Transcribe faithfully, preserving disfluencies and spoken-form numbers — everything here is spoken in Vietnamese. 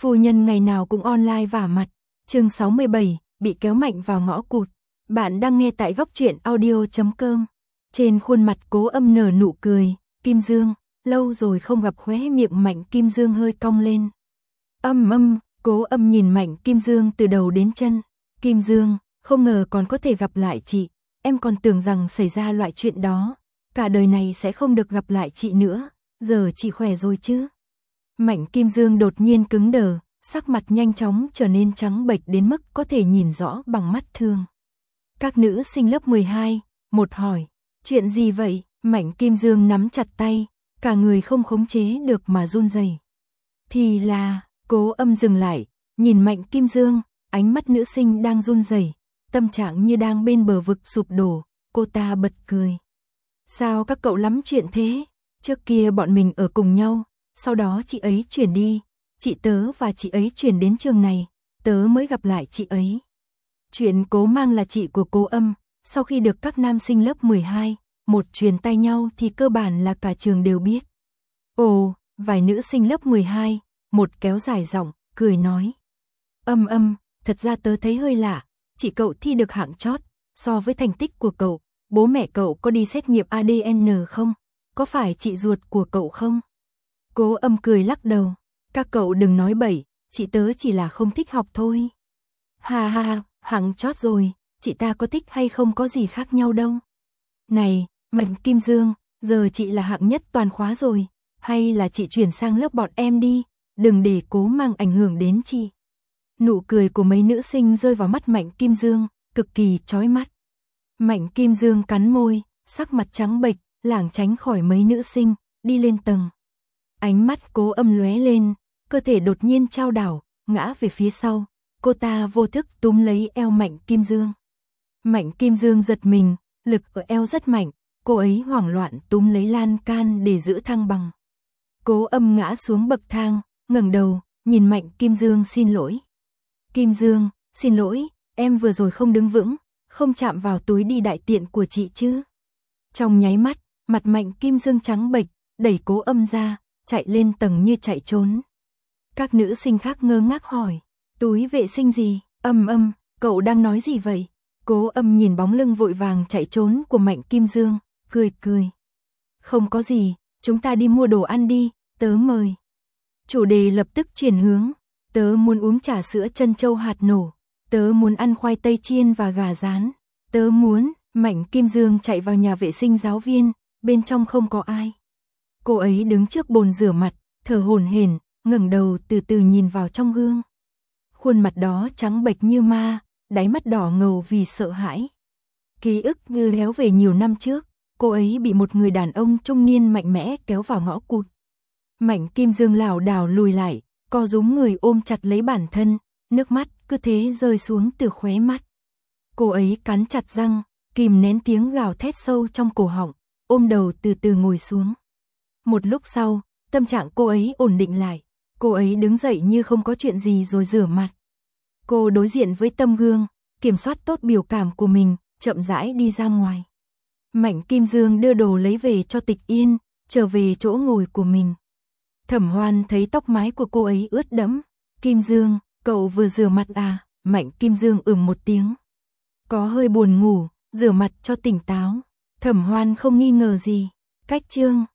Phu nhân ngày nào cũng online vả mặt. Chương sáu mươi bảy, bị kéo mạnh vào ngõ cụt. Bạn đang nghe tại góc truyện audio chấm com. Trên khuôn mặt Cố Âm nở nụ cười, Kim Dương, lâu rồi không gặp, khóe miệng Mạnh Kim Dương hơi cong lên. Âm âm, Cố Âm nhìn Mạnh Kim Dương từ đầu đến chân. Kim Dương, không ngờ còn có thể gặp lại chị, em còn tưởng rằng xảy ra loại chuyện đó, cả đời này sẽ không được gặp lại chị nữa, giờ chị khỏe rồi chứ? Mạnh Kim Dương đột nhiên cứng đờ, sắc mặt nhanh chóng trở nên trắng bệch đến mức có thể nhìn rõ bằng mắt thường. Các nữ sinh lớp mười hai, một hỏi, chuyện gì vậy? Mạnh Kim Dương nắm chặt tay, cả người không khống chế được mà run rẩy. Thì là, Cố Âm dừng lại, nhìn Mạnh Kim Dương, ánh mắt nữ sinh đang run rẩy, tâm trạng như đang bên bờ vực sụp đổ, cô ta bật cười. Sao các cậu lắm chuyện thế? Trước kia bọn mình ở cùng nhau, sau đó chị ấy chuyển đi, chị tớ và chị ấy chuyển đến trường này, tớ mới gặp lại chị ấy. Chuyện Cố Mang là chị của Cố Âm, sau khi được các nam sinh lớp mười hai, một truyền tay nhau thì cơ bản là cả trường đều biết. Ồ, vài nữ sinh lớp mười hai, một kéo dài giọng, cười nói. Âm âm, thật ra tớ thấy hơi lạ, chị cậu thi được hạng chót, so với thành tích của cậu, bố mẹ cậu có đi xét nghiệm a đê en không? Có phải chị ruột của cậu không? Cố Âm cười lắc đầu, các cậu đừng nói bậy, chị tớ chỉ là không thích học thôi. Ha ha, hạng chót rồi, chị ta có thích hay không có gì khác nhau đâu. Này, Mạnh Kim Dương, giờ chị là hạng nhất toàn khóa rồi, hay là chị chuyển sang lớp bọn em đi, đừng để Cố Mang ảnh hưởng đến chị. Nụ cười của mấy nữ sinh rơi vào mắt Mạnh Kim Dương, cực kỳ chói mắt. Mạnh Kim Dương cắn môi, sắc mặt trắng bệch, lảng tránh khỏi mấy nữ sinh, đi lên tầng. Ánh mắt Cố Âm lóe lên, cơ thể đột nhiên chao đảo, ngã về phía sau, cô ta vô thức túm lấy eo Mạnh Kim Dương. Mạnh Kim Dương giật mình, lực ở eo rất mạnh, cô ấy hoảng loạn túm lấy lan can để giữ thăng bằng. Cố Âm ngã xuống bậc thang, ngẩng đầu, nhìn Mạnh Kim Dương xin lỗi. Kim Dương, xin lỗi, em vừa rồi không đứng vững, không chạm vào túi đi đại tiện của chị chứ. Trong nháy mắt, mặt Mạnh Kim Dương trắng bệch, đẩy Cố Âm ra, chạy lên tầng như chạy trốn. Các nữ sinh khác ngơ ngác hỏi, túi vệ sinh gì? Âm âm, cậu đang nói gì vậy? Cố Âm nhìn bóng lưng vội vàng chạy trốn của Mạnh Kim Dương, cười cười. Không có gì, chúng ta đi mua đồ ăn đi, tớ mời. Chủ đề lập tức chuyển hướng, tớ muốn uống trà sữa trân châu hạt nổ, tớ muốn ăn khoai tây chiên và gà rán, tớ muốn. Mạnh Kim Dương chạy vào nhà vệ sinh giáo viên, bên trong không có ai. Cô ấy đứng trước bồn rửa mặt, thở hổn hển, ngẩng đầu từ từ nhìn vào trong gương. Khuôn mặt đó trắng bệch như ma, đáy mắt đỏ ngầu vì sợ hãi. Ký ức như héo về nhiều năm trước, cô ấy bị một người đàn ông trung niên mạnh mẽ kéo vào ngõ cụt. Mạnh Kim Dương lảo đảo lùi lại, co rúm người ôm chặt lấy bản thân, nước mắt cứ thế rơi xuống từ khóe mắt. Cô ấy cắn chặt răng, kìm nén tiếng gào thét sâu trong cổ họng, ôm đầu từ từ ngồi xuống. Một lúc sau, tâm trạng cô ấy ổn định lại, cô ấy đứng dậy như không có chuyện gì rồi rửa mặt. Cô đối diện với tấm gương, kiểm soát tốt biểu cảm của mình, chậm rãi đi ra ngoài. Mạnh Kim Dương đưa đồ lấy về cho Tịch Yên, trở về chỗ ngồi của mình. Thẩm Hoan thấy tóc mái của cô ấy ướt đẫm. Kim Dương, cậu vừa rửa mặt à? Mạnh Kim Dương ừm một tiếng. Có hơi buồn ngủ, rửa mặt cho tỉnh táo. Thẩm Hoan không nghi ngờ gì. Cách chương